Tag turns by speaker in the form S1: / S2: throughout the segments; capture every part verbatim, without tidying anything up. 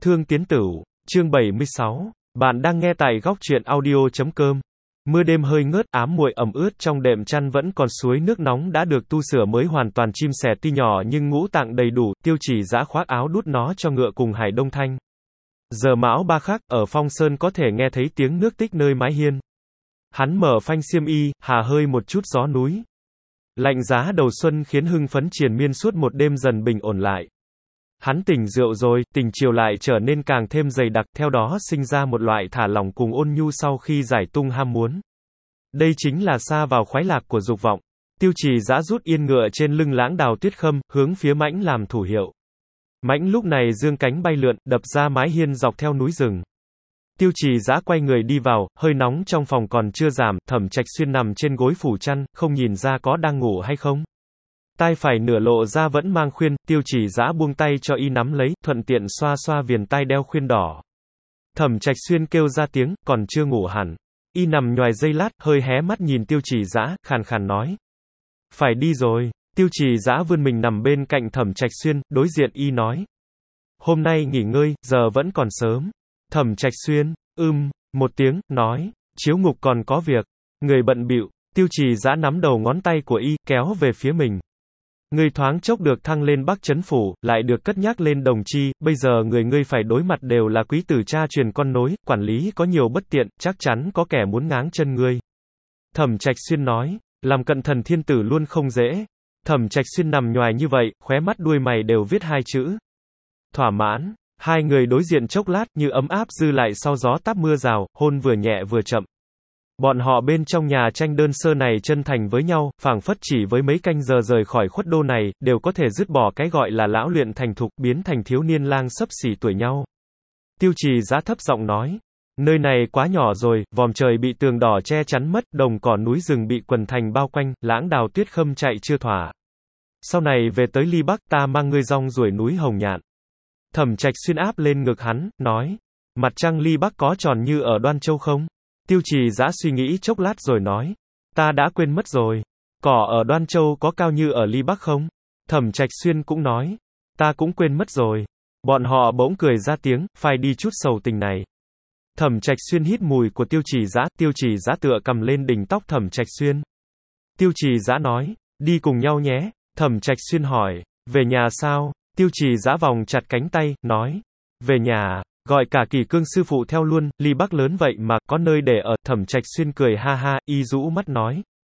S1: Thương Tiến Tửu, chương bảy mươi sáu. Bạn đang nghe tại góc truyện audio chấm com. Mưa đêm hơi ngớt, ám muội ẩm ướt trong đệm chăn vẫn còn suối nước nóng đã được tu sửa mới hoàn toàn, chim sẻ tuy nhỏ nhưng ngũ tạng đầy đủ, Tiêu Chỉ Dã khoác áo đút nó cho ngựa cùng Hải Đông Thanh. Giờ mão ba khắc, ở Phong Sơn có thể nghe thấy tiếng nước tích nơi mái hiên. Hắn mở phanh xiêm y, hà hơi một chút gió núi. Lạnh giá đầu xuân khiến hưng phấn triền miên suốt một đêm dần bình ổn lại. Hắn tỉnh rượu rồi, tình chiều lại trở nên càng thêm dày đặc, theo đó sinh ra một loại thả lỏng cùng ôn nhu sau khi giải tung ham muốn. Đây chính là sa vào khoái lạc của dục vọng. Tiêu Chỉ Dã rút yên ngựa trên lưng Lãng Đào Tuyết Khâm, hướng phía Mãnh làm thủ hiệu. Mãnh lúc này dương cánh bay lượn, đập ra mái hiên dọc theo núi rừng. Tiêu Chỉ Dã quay người đi vào, hơi nóng trong phòng còn chưa giảm, Thẩm Trạch Xuyên nằm trên gối phủ chăn, không nhìn ra có đang ngủ hay không. Tai phải nửa lộ ra vẫn mang khuyên, Tiêu Chỉ Dã buông tay cho y nắm lấy, thuận tiện xoa xoa viền tai đeo khuyên đỏ. Thẩm Trạch Xuyên kêu ra tiếng, còn chưa ngủ hẳn. Y nằm nhoài giây lát, hơi hé mắt nhìn Tiêu Chỉ Dã, khàn khàn nói. Phải đi rồi. Tiêu Chỉ Dã vươn mình nằm bên cạnh Thẩm Trạch Xuyên, đối diện y nói. Hôm nay nghỉ ngơi, giờ vẫn còn sớm. Thẩm Trạch Xuyên, ưm, một tiếng, nói. Chiếu ngục còn có việc. Người bận bịu. Tiêu Chỉ Dã nắm đầu ngón tay của y, kéo về phía mình. Ngươi thoáng chốc được thăng lên Bắc Chấn Phủ, lại được cất nhắc lên Đồng Chi, bây giờ người ngươi phải đối mặt đều là quý tử cha truyền con nối, quản lý có nhiều bất tiện, chắc chắn có kẻ muốn ngáng chân ngươi. Thẩm Trạch Xuyên nói, làm cận thần thiên tử luôn không dễ. Thẩm Trạch Xuyên nằm nhoài như vậy, khóe mắt đuôi mày đều viết hai chữ. Thỏa mãn. Hai người đối diện chốc lát, như ấm áp dư lại sau gió táp mưa rào, hôn vừa nhẹ vừa chậm. Bọn họ bên trong nhà tranh đơn sơ này chân thành với nhau, phảng phất chỉ với mấy canh giờ rời khỏi khuất đô này, đều có thể dứt bỏ cái gọi là lão luyện thành thục, biến thành thiếu niên lang xấp xỉ tuổi nhau. Tiêu Chỉ Dã thấp giọng nói, nơi này quá nhỏ rồi, vòm trời bị tường đỏ che chắn mất, đồng cỏ núi rừng bị quần thành bao quanh, Lãng Đào Tuyết Khâm chạy chưa thỏa. Sau này về tới Ly Bắc ta mang ngươi rong ruổi núi Hồng Nhạn. Thẩm Trạch Xuyên áp lên ngực hắn, nói, mặt trăng Ly Bắc có tròn như ở Đoan Châu không? Tiêu Chỉ Dã suy nghĩ chốc lát rồi nói, ta đã quên mất rồi. Cỏ ở Đoan Châu có cao như ở Ly Bắc không? Thẩm Trạch Xuyên cũng nói, ta cũng quên mất rồi. Bọn họ bỗng cười ra tiếng, phai đi chút sầu tình này. Thẩm Trạch Xuyên hít mùi của Tiêu Chỉ Dã, Tiêu Chỉ Dã tựa cầm lên đỉnh tóc Thẩm Trạch Xuyên. Tiêu Chỉ Dã nói, đi cùng nhau nhé. Thẩm Trạch Xuyên hỏi, về nhà sao? Tiêu Chỉ Dã vòng chặt cánh tay, nói, về nhà. Gọi cả Kỳ Cương sư phụ theo luôn, Ly Bắc lớn vậy mà, có nơi để ở. Thẩm Trạch Xuyên cười ha ha, y rũ mắt nói.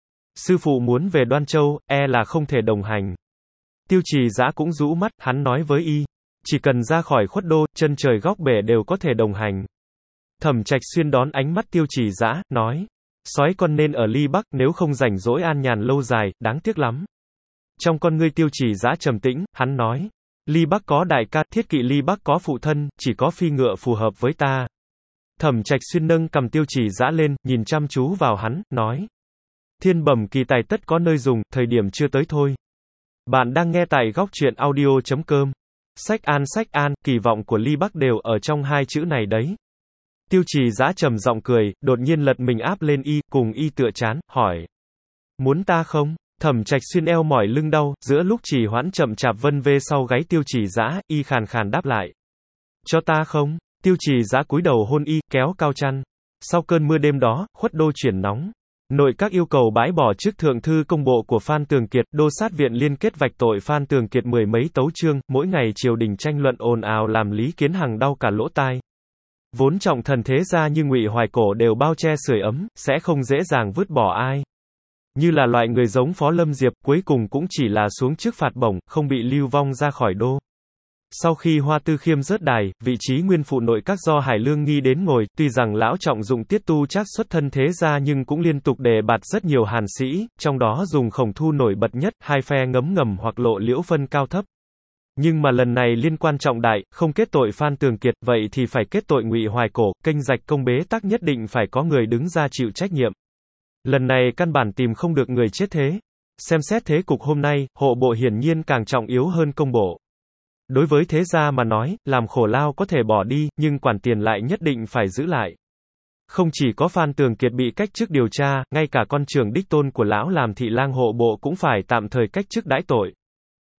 S1: Sư phụ muốn về Đoan Châu, e là không thể đồng hành. Tiêu Chỉ Dã cũng rũ mắt, hắn nói với y. Chỉ cần ra khỏi khuất đô, chân trời góc bể đều có thể đồng hành. Thẩm Trạch Xuyên đón ánh mắt Tiêu Chỉ Dã, nói. Sói con nên ở Ly Bắc, nếu không rảnh rỗi an nhàn lâu dài, đáng tiếc lắm. Trong con ngươi Tiêu Chỉ Dã trầm tĩnh, hắn nói. Ly Bắc có đại ca, thiết kỵ Ly Bắc có phụ thân, chỉ có phi ngựa phù hợp với ta. Thẩm Trạch Xuyên nâng cầm Tiêu Chỉ Dã lên, nhìn chăm chú vào hắn, nói. Thiên bẩm kỳ tài tất có nơi dùng, thời điểm chưa tới thôi. Bạn đang nghe tại góc truyện audio chấm com. Sách an sách an, kỳ vọng của Ly Bắc đều ở trong hai chữ này đấy. Tiêu Chỉ Dã trầm giọng cười, đột nhiên lật mình áp lên y, cùng y tựa chán, hỏi. Muốn ta không? Thẩm Trạch Xuyên eo mỏi lưng đau, giữa lúc chỉ hoãn chậm chạp vân vê sau gáy Tiêu Chỉ Dã, y khàn khàn đáp lại. Cho ta không? Tiêu Chỉ Dã cúi đầu hôn y, kéo cao chăn. Sau cơn mưa đêm đó, khuất đô chuyển nóng. Nội các yêu cầu bãi bỏ chức thượng thư công bộ của Phan Tường Kiệt, đô sát viện liên kết vạch tội Phan Tường Kiệt mười mấy tấu chương, mỗi ngày triều đình tranh luận ồn ào làm Lý Kiến Hằng đau cả lỗ tai. Vốn trọng thần thế gia như Ngụy Hoài Cổ đều bao che sưởi ấm, sẽ không dễ dàng vứt bỏ ai. Như là loại người giống Phó Lâm Diệp, cuối cùng cũng chỉ là xuống trước phạt bổng, không bị lưu vong ra khỏi đô. Sau khi Hoa Tư Khiêm rớt đài, vị trí nguyên phụ nội các do Hải Lương Nghi đến ngồi, tuy rằng lão trọng dụng tiết tu trác xuất thân thế gia nhưng cũng liên tục đề bạt rất nhiều hàn sĩ, trong đó dùng Khổng Thu nổi bật nhất, hai phe ngấm ngầm hoặc lộ liễu phân cao thấp. Nhưng mà lần này liên quan trọng đại, không kết tội Phan Tường Kiệt, vậy thì phải kết tội Ngụy Hoài Cổ, kênh rạch công bế tắc nhất định phải có người đứng ra chịu trách nhiệm. Lần này căn bản tìm không được người chết thế. Xem xét thế cục hôm nay, hộ bộ hiển nhiên càng trọng yếu hơn công bộ. Đối với thế gia mà nói, làm khổ lao có thể bỏ đi, nhưng quản tiền lại nhất định phải giữ lại. Không chỉ có Phan Tường Kiệt bị cách chức điều tra, ngay cả con trưởng đích tôn của lão làm thị lang hộ bộ cũng phải tạm thời cách chức đãi tội.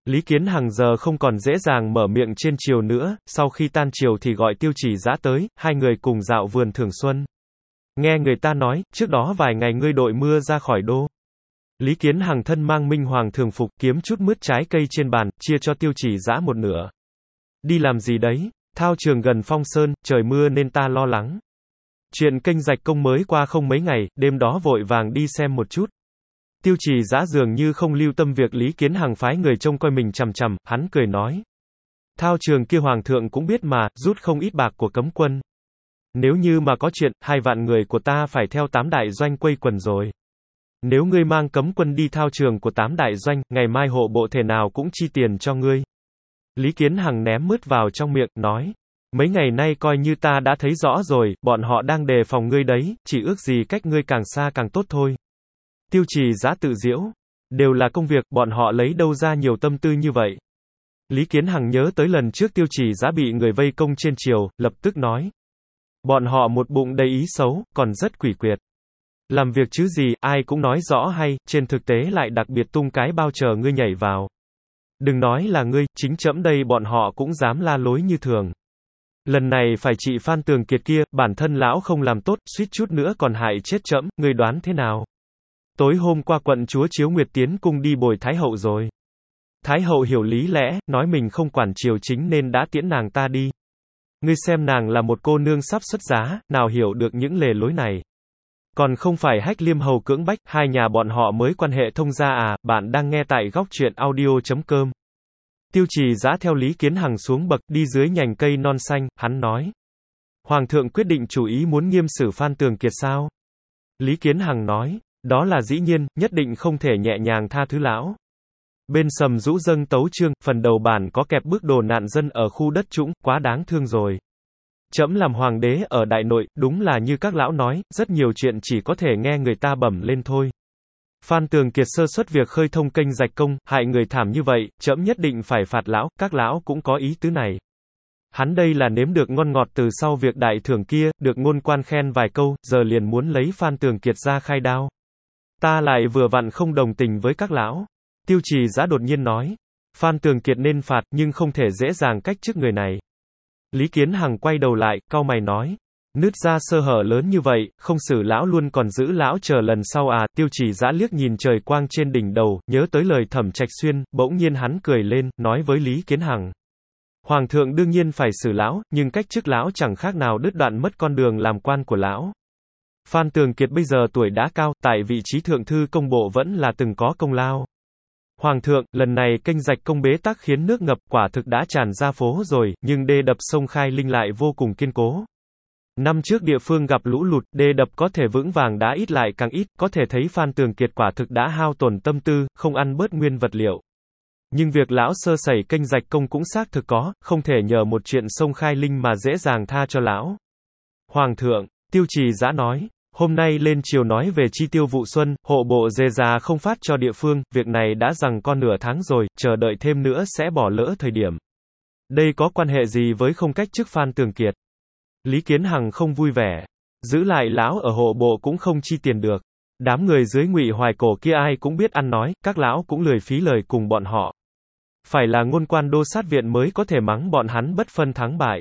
S1: Lý Kiến Hằng giờ không còn dễ dàng mở miệng trên chiều nữa, sau khi tan chiều thì gọi Tiêu Chỉ Dã tới, hai người cùng dạo vườn Thường Xuân. Nghe người ta nói, trước đó vài ngày ngươi đội mưa ra khỏi đô. Lý Kiến Hằng thân mang minh hoàng thường phục, kiếm chút mứt trái cây trên bàn, chia cho Tiêu Chỉ Dã một nửa. Đi làm gì đấy? Thao trường gần Phong Sơn, trời mưa nên ta lo lắng. Chuyện kênh rạch công mới qua không mấy ngày, đêm đó vội vàng đi xem một chút. Tiêu Chỉ Dã dường như không lưu tâm việc Lý Kiến Hằng phái người trông coi mình chằm chằm, hắn cười nói. Thao trường kia hoàng thượng cũng biết mà, rút không ít bạc của cấm quân. Nếu như mà có chuyện, hai vạn người của ta phải theo tám đại doanh quây quần rồi. Nếu ngươi mang cấm quân đi thao trường của tám đại doanh, ngày mai hộ bộ thể nào cũng chi tiền cho ngươi. Lý Kiến Hằng ném mứt vào trong miệng, nói. Mấy ngày nay coi như ta đã thấy rõ rồi, bọn họ đang đề phòng ngươi đấy, chỉ ước gì cách ngươi càng xa càng tốt thôi. Tiêu Chỉ Dã tự giễu. Đều là công việc, bọn họ lấy đâu ra nhiều tâm tư như vậy. Lý Kiến Hằng nhớ tới lần trước Tiêu Chỉ Dã bị người vây công trên triều, lập tức nói. Bọn họ một bụng đầy ý xấu, còn rất quỷ quyệt. Làm việc chứ gì, ai cũng nói rõ hay, trên thực tế lại đặc biệt tung cái bao chờ ngươi nhảy vào. Đừng nói là ngươi, chính trẫm đây bọn họ cũng dám la lối như thường. Lần này phải trị Phan Tường Kiệt kia, bản thân lão không làm tốt, suýt chút nữa còn hại chết trẫm, ngươi đoán thế nào? Tối hôm qua quận chúa Chiếu Nguyệt tiến cung đi bồi Thái hậu rồi. Thái hậu hiểu lý lẽ, nói mình không quản triều chính nên đã tiễn nàng ta đi. Ngươi xem nàng là một cô nương sắp xuất giá, nào hiểu được những lề lối này. Còn không phải Hách Liêm hầu cưỡng bách, hai nhà bọn họ mới quan hệ thông gia à, bạn đang nghe tại góc truyện audio chấm com. Tiêu Chỉ Dã theo Lý Kiến Hằng xuống bậc, đi dưới nhành cây non xanh, hắn nói. Hoàng thượng quyết định chủ ý muốn nghiêm xử Phan Tường Kiệt sao? Lý Kiến Hằng nói, đó là dĩ nhiên, nhất định không thể nhẹ nhàng tha thứ lão. Bên Sầm Dũ dâng tấu chương, phần đầu bản có kẹp bức đồ nạn dân ở khu đất trũng, quá đáng thương rồi. Trẫm làm hoàng đế ở Đại Nội, đúng là như các lão nói, rất nhiều chuyện chỉ có thể nghe người ta bẩm lên thôi. Phan Tường Kiệt sơ suất việc khơi thông kênh rạch công, hại người thảm như vậy, trẫm nhất định phải phạt lão, các lão cũng có ý tứ này. Hắn đây là nếm được ngon ngọt từ sau việc đại thưởng kia, được ngôn quan khen vài câu, giờ liền muốn lấy Phan Tường Kiệt ra khai đao. Ta lại vừa vặn không đồng tình với các lão. Tiêu Chỉ Dã đột nhiên nói. Phan Tường Kiệt nên phạt, nhưng không thể dễ dàng cách chức người này. Lý Kiến Hằng quay đầu lại, cau mày nói. Nứt ra sơ hở lớn như vậy, không xử lão luôn còn giữ lão chờ lần sau à? Tiêu Chỉ Dã liếc nhìn trời quang trên đỉnh đầu, nhớ tới lời Thẩm Trạch Xuyên, bỗng nhiên hắn cười lên, nói với Lý Kiến Hằng. Hoàng thượng đương nhiên phải xử lão, nhưng cách chức lão chẳng khác nào đứt đoạn mất con đường làm quan của lão. Phan Tường Kiệt bây giờ tuổi đã cao, tại vị trí thượng thư công bộ vẫn là từng có công lao. Hoàng thượng, lần này kênh rạch công bế tắc khiến nước ngập, quả thực đã tràn ra phố rồi, nhưng đê đập sông Khai Linh lại vô cùng kiên cố. Năm trước địa phương gặp lũ lụt, đê đập có thể vững vàng đã ít lại càng ít, có thể thấy Phan Tường Kiệt quả thực đã hao tổn tâm tư, không ăn bớt nguyên vật liệu. Nhưng việc lão sơ sẩy kênh rạch công cũng xác thực có, không thể nhờ một chuyện sông Khai Linh mà dễ dàng tha cho lão. Hoàng thượng, Tiêu Chỉ Dã nói. Hôm nay lên chiều nói về chi tiêu vụ xuân, hộ bộ dề già không phát cho địa phương, việc này đã giằng co nửa tháng rồi, chờ đợi thêm nữa sẽ bỏ lỡ thời điểm. Đây có quan hệ gì với không cách chức Phan Tường Kiệt? Lý Kiến Hằng không vui vẻ. Giữ lại lão ở hộ bộ cũng không chi tiền được. Đám người dưới Ngụy Hoài Cổ kia ai cũng biết ăn nói, các lão cũng lười phí lời cùng bọn họ. Phải là ngôn quan đô sát viện mới có thể mắng bọn hắn bất phân thắng bại.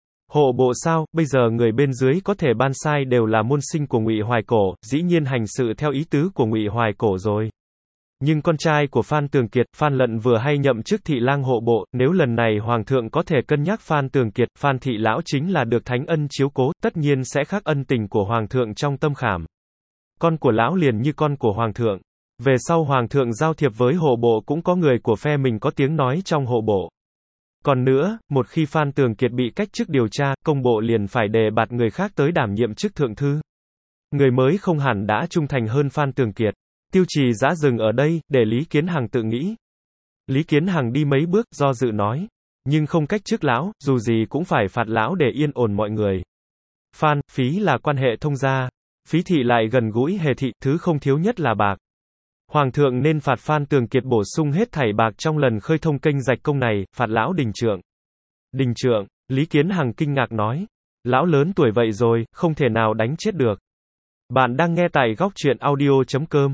S1: Hộ bộ sao, bây giờ người bên dưới có thể ban sai đều là môn sinh của Ngụy Hoài Cổ, dĩ nhiên hành sự theo ý tứ của Ngụy Hoài Cổ rồi. Nhưng con trai của Phan Tường Kiệt, Phan Lận vừa hay nhậm chức thị lang hộ bộ, nếu lần này hoàng thượng có thể cân nhắc Phan Tường Kiệt, Phan thị lão chính là được thánh ân chiếu cố, tất nhiên sẽ khắc ân tình của hoàng thượng trong tâm khảm. Con của lão liền như con của hoàng thượng. Về sau hoàng thượng giao thiệp với hộ bộ cũng có người của phe mình có tiếng nói trong hộ bộ. Còn nữa, một khi Phan Tường Kiệt bị cách chức điều tra, công bộ liền phải đề bạt người khác tới đảm nhiệm chức thượng thư. Người mới không hẳn đã trung thành hơn Phan Tường Kiệt. Tiêu Chỉ Dã dừng ở đây, để Lý Kiến Hằng tự nghĩ. Lý Kiến Hằng đi mấy bước, do dự nói. Nhưng không cách chức lão, dù gì cũng phải phạt lão để yên ổn mọi người. Phan, Phí là quan hệ thông gia. Phí thị lại gần gũi Hề thị, thứ không thiếu nhất là bạc. Hoàng thượng nên phạt Phan Tường Kiệt bổ sung hết thảy bạc trong lần khơi thông kênh rạch công này, phạt lão đình trượng. Đình trượng, Lý Kiến Hằng kinh ngạc nói. Lão lớn tuổi vậy rồi, không thể nào đánh chết được. Bạn đang nghe tại góc truyện audio chấm com.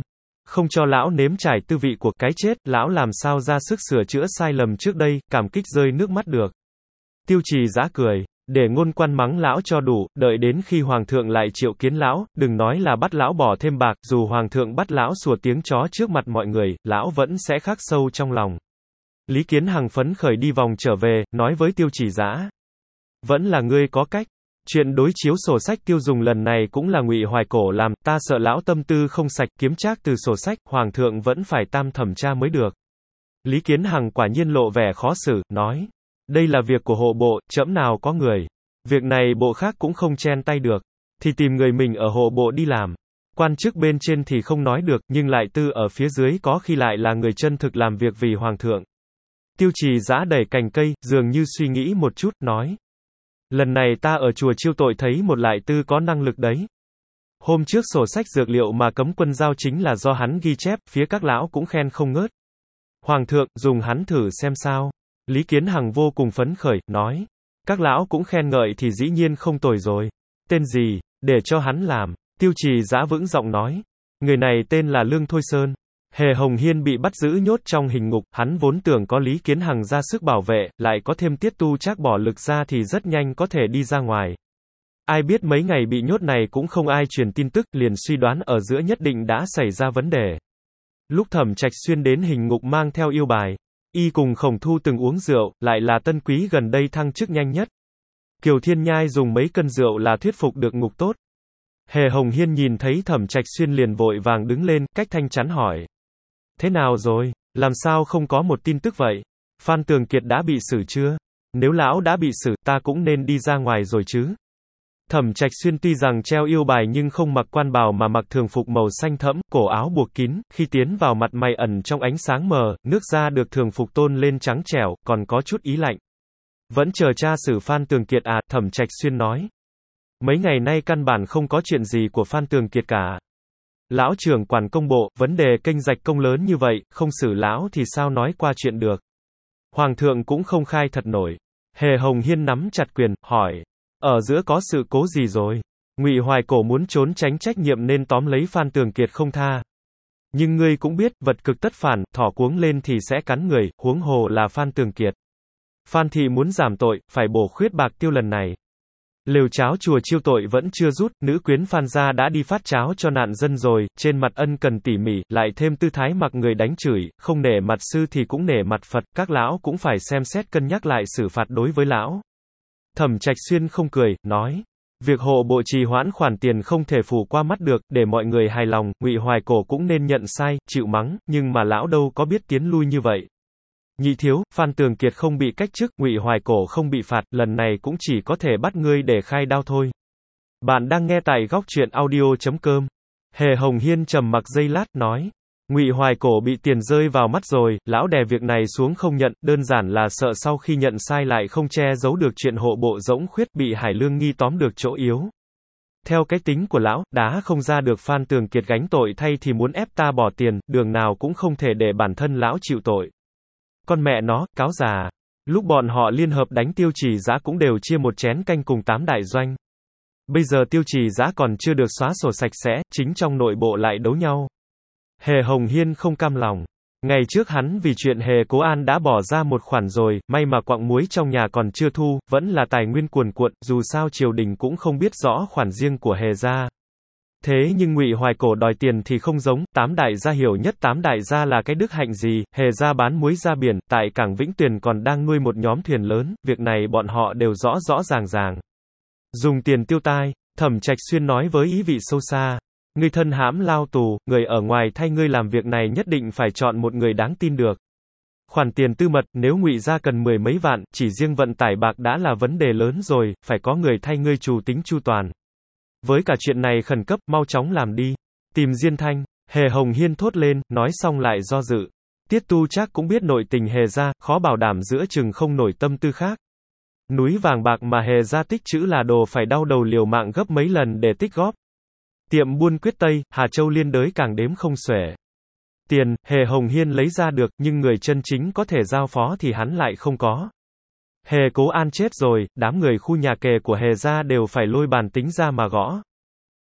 S1: Không cho lão nếm trải tư vị của cái chết, lão làm sao ra sức sửa chữa sai lầm trước đây, cảm kích rơi nước mắt được. Tiêu Trì Dã cười, để ngôn quan mắng lão cho đủ, đợi đến khi hoàng thượng lại triệu kiến lão, đừng nói là bắt lão bỏ thêm bạc, dù hoàng thượng bắt lão sủa tiếng chó trước mặt mọi người, lão vẫn sẽ khắc sâu trong lòng. Lý Kiến Hằng phấn khởi đi vòng trở về, nói với Tiêu Trì Dã, vẫn là ngươi có cách. Chuyện đối chiếu sổ sách tiêu dùng lần này cũng là Ngụy Hoài Cổ làm, ta sợ lão tâm tư không sạch, kiếm trác từ sổ sách, hoàng thượng vẫn phải tam thẩm tra mới được. Lý Kiến Hằng quả nhiên lộ vẻ khó xử, nói, đây là việc của hộ bộ, trẫm nào có người. Việc này bộ khác cũng không chen tay được, thì tìm người mình ở hộ bộ đi làm. Quan chức bên trên thì không nói được, nhưng lại tư ở phía dưới có khi lại là người chân thực làm việc vì hoàng thượng. Tiêu Trì Dã đẩy cành cây, dường như suy nghĩ một chút, nói, lần này ta ở chùa chiêu tội thấy một lại tư có năng lực đấy. Hôm trước sổ sách dược liệu mà cấm quân giao chính là do hắn ghi chép, phía các lão cũng khen không ngớt. Hoàng thượng, dùng hắn thử xem sao. Lý Kiến Hằng vô cùng phấn khởi, nói, các lão cũng khen ngợi thì dĩ nhiên không tồi rồi. Tên gì, để cho hắn làm. Tiêu Trì Dã vững giọng nói, người này tên là Lương Thôi Sơn. Hề Hồng Hiên bị bắt giữ nhốt trong hình ngục, hắn vốn tưởng có Lý Kiến Hằng ra sức bảo vệ, lại có thêm Tiết Tu Trác bỏ lực ra thì rất nhanh có thể đi ra ngoài. Ai biết mấy ngày bị nhốt này cũng không ai truyền tin tức, liền suy đoán ở giữa nhất định đã xảy ra vấn đề. Lúc Thẩm Trạch Xuyên đến hình ngục mang theo yêu bài, y cùng Khổng Thu từng uống rượu, lại là tân quý gần đây thăng chức nhanh nhất. Kiều Thiên Nhai dùng mấy cân rượu là thuyết phục được ngục tốt. Hề Hồng Hiên nhìn thấy Thẩm Trạch Xuyên liền vội vàng đứng lên, cách thanh chắn hỏi. Thế nào rồi? Làm sao không có một tin tức vậy? Phan Tường Kiệt đã bị xử chưa? Nếu lão đã bị xử, ta cũng nên đi ra ngoài rồi chứ? Thẩm Trạch Xuyên tuy rằng treo yêu bài nhưng không mặc quan bào mà mặc thường phục màu xanh thẫm, cổ áo buộc kín, khi tiến vào mặt mày ẩn trong ánh sáng mờ, nước da được thường phục tôn lên trắng trẻo, còn có chút ý lạnh. Vẫn chờ tra xử Phan Tường Kiệt à? Thẩm Trạch Xuyên nói. Mấy ngày nay căn bản không có chuyện gì của Phan Tường Kiệt cả. Lão trưởng quản công bộ, vấn đề kênh rạch công lớn như vậy, không xử lão thì sao nói qua chuyện được. Hoàng thượng cũng không khai thật nổi. Hề Hồng Hiên nắm chặt quyền, hỏi. Ở giữa có sự cố gì rồi? Ngụy Hoài Cổ muốn trốn tránh trách nhiệm nên tóm lấy Phan Tường Kiệt không tha. Nhưng ngươi cũng biết, vật cực tất phản, thỏ cuống lên thì sẽ cắn người, huống hồ là Phan Tường Kiệt. Phan thị muốn giảm tội, phải bổ khuyết bạc tiêu lần này. Lều cháo chùa chiêu tội vẫn chưa rút, nữ quyến Phan gia đã đi phát cháo cho nạn dân rồi, trên mặt ân cần tỉ mỉ, lại thêm tư thái mặc người đánh chửi, không nể mặt sư thì cũng nể mặt Phật, các lão cũng phải xem xét cân nhắc lại xử phạt đối với lão. Thẩm Trạch Xuyên không cười, nói, việc hộ bộ trì hoãn khoản tiền không thể phủ qua mắt được, để mọi người hài lòng, Ngụy Hoài Cổ cũng nên nhận sai, chịu mắng, nhưng mà lão đâu có biết tiến lui như vậy. Nhị thiếu, Phan Tường Kiệt không bị cách chức, Ngụy Hoài Cổ không bị phạt, lần này cũng chỉ có thể bắt ngươi để khai đao thôi. Bạn đang nghe tại góc truyện audio chấm com. Hề Hồng Hiên trầm mặc giây lát, nói. Ngụy Hoài Cổ bị tiền rơi vào mắt rồi, lão đè việc này xuống không nhận, đơn giản là sợ sau khi nhận sai lại không che giấu được chuyện hộ bộ rỗng khuyết bị Hải Lương nghi tóm được chỗ yếu. Theo cái tính của lão, đá không ra được Phan Tường Kiệt gánh tội thay thì muốn ép ta bỏ tiền, đường nào cũng không thể để bản thân lão chịu tội. Con mẹ nó, cáo già. Lúc bọn họ liên hợp đánh Tiêu Trì Dã cũng đều chia một chén canh cùng tám đại doanh. Bây giờ Tiêu Trì Dã còn chưa được xóa sổ sạch sẽ, chính trong nội bộ lại đấu nhau. Hề Hồng Hiên không cam lòng. Ngày trước hắn vì chuyện Hề Cố An đã bỏ ra một khoản rồi, may mà quặng muối trong nhà còn chưa thu, vẫn là tài nguyên cuồn cuộn, dù sao triều đình cũng không biết rõ khoản riêng của Hề gia. Thế nhưng Ngụy Hoài Cổ đòi tiền thì không giống, tám đại gia hiểu nhất tám đại gia là cái đức hạnh gì, Hề gia bán muối ra biển, tại cảng Vĩnh Tuyền còn đang nuôi một nhóm thuyền lớn, việc này bọn họ đều rõ rõ ràng ràng. Dùng tiền tiêu tai, Thẩm Trạch Xuyên nói với ý vị sâu xa. Ngươi thân hãm lao tù, người ở ngoài thay ngươi làm việc này nhất định phải chọn một người đáng tin được. Khoản tiền tư mật, nếu Ngụy gia cần mười mấy vạn, chỉ riêng vận tải bạc đã là vấn đề lớn rồi, phải có người thay ngươi chủ tính chu toàn. Với cả chuyện này khẩn cấp, mau chóng làm đi. Tìm Diên Thanh, Hề Hồng Hiên thốt lên, nói xong lại do dự. Tiết Tu Trác cũng biết nội tình Hề gia, khó bảo đảm giữa chừng không nổi tâm tư khác. Núi vàng bạc mà Hề gia tích trữ là đồ phải đau đầu liều mạng gấp mấy lần để tích góp. Tiệm buôn quyết Tây, Hà Châu liên đới càng đếm không xuể. Tiền, Hề Hồng Hiên lấy ra được, nhưng người chân chính có thể giao phó thì hắn lại không có. Hề Cố An chết rồi, đám người khu nhà kề của Hề gia đều phải lôi bàn tính ra mà gõ.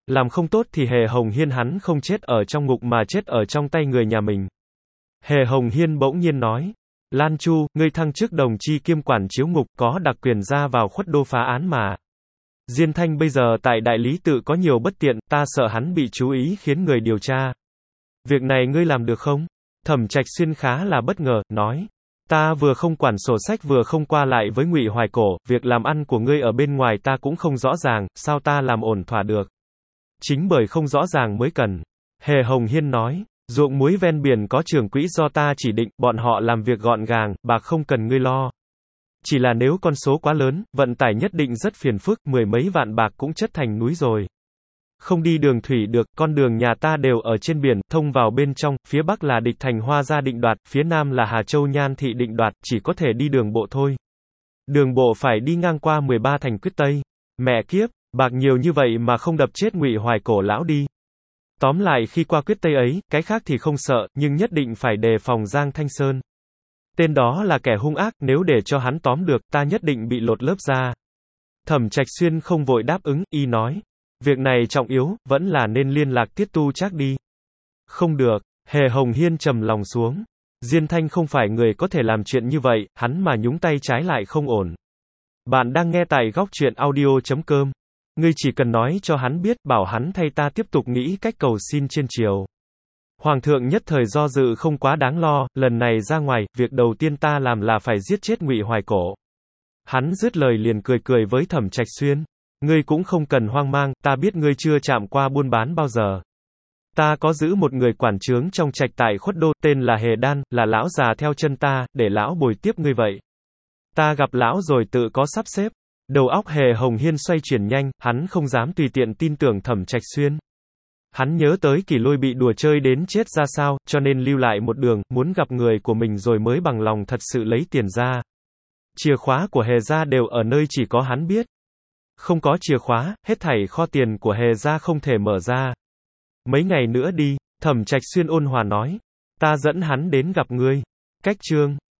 S1: Làm không tốt thì Hề Hồng Hiên hắn không chết ở trong ngục mà chết ở trong tay người nhà mình. Hề Hồng Hiên bỗng nhiên nói. Lan Chu, ngươi thăng chức đồng chi kiêm quản chiếu ngục, có đặc quyền ra vào khuất đô phá án mà. Diên Thanh bây giờ tại đại lý tự có nhiều bất tiện, ta sợ hắn bị chú ý khiến người điều tra. Việc này ngươi làm được không? Thẩm Trạch Xuyên khá là bất ngờ, nói. Ta vừa không quản sổ sách vừa không qua lại với Ngụy Hoài Cổ, việc làm ăn của ngươi ở bên ngoài ta cũng không rõ ràng, sao ta làm ổn thỏa được? Chính bởi không rõ ràng mới cần. Hề Hồng Hiên nói. Ruộng muối ven biển có trưởng quỹ do ta chỉ định, bọn họ làm việc gọn gàng, bạc không cần ngươi lo. Chỉ là nếu con số quá lớn, vận tải nhất định rất phiền phức, mười mấy vạn bạc cũng chất thành núi rồi. Không đi đường thủy được, con đường nhà ta đều ở trên biển, thông vào bên trong, phía bắc là địch thành Hoa Gia định đoạt, phía nam là Hà Châu Nhan Thị định đoạt, chỉ có thể đi đường bộ thôi. Đường bộ phải đi ngang qua mười ba thành Quyết Tây. Mẹ kiếp, bạc nhiều như vậy mà không đập chết Ngụy Hoài Cổ lão đi. Tóm lại khi qua Quyết Tây ấy, cái khác thì không sợ, nhưng nhất định phải đề phòng Giang Thanh Sơn. Tên đó là kẻ hung ác, nếu để cho hắn tóm được, ta nhất định bị lột lớp da. Thẩm Trạch Xuyên không vội đáp ứng, y nói. Việc này trọng yếu, vẫn là nên liên lạc Tiết Tu Trác đi. Không được, Hề Hồng Hiên trầm lòng xuống. Diên Thanh không phải người có thể làm chuyện như vậy, hắn mà nhúng tay trái lại không ổn. Bạn đang nghe tại góc truyện audio chấm com. Ngươi chỉ cần nói cho hắn biết, bảo hắn thay ta tiếp tục nghĩ cách cầu xin trên triều. Hoàng thượng nhất thời do dự không quá đáng lo, lần này ra ngoài, việc đầu tiên ta làm là phải giết chết Ngụy Hoài Cổ. Hắn dứt lời liền cười cười với Thẩm Trạch Xuyên. Ngươi cũng không cần hoang mang, ta biết ngươi chưa chạm qua buôn bán bao giờ. Ta có giữ một người quản trướng trong trạch tại khuất đô, tên là Hề Đan, là lão già theo chân ta, để lão bồi tiếp ngươi vậy. Ta gặp lão rồi tự có sắp xếp. Đầu óc Hề Hồng Hiên xoay chuyển nhanh, hắn không dám tùy tiện tin tưởng Thẩm Trạch Xuyên. Hắn nhớ tới Kỷ Lôi bị đùa chơi đến chết ra sao, cho nên lưu lại một đường, muốn gặp người của mình rồi mới bằng lòng thật sự lấy tiền ra. Chìa khóa của Hề gia đều ở nơi chỉ có hắn biết. Không có chìa khóa, hết thảy kho tiền của Hề gia không thể mở ra. Mấy ngày nữa đi, Thẩm Trạch Xuyên ôn hòa nói. Ta dẫn hắn đến gặp ngươi. Cách chương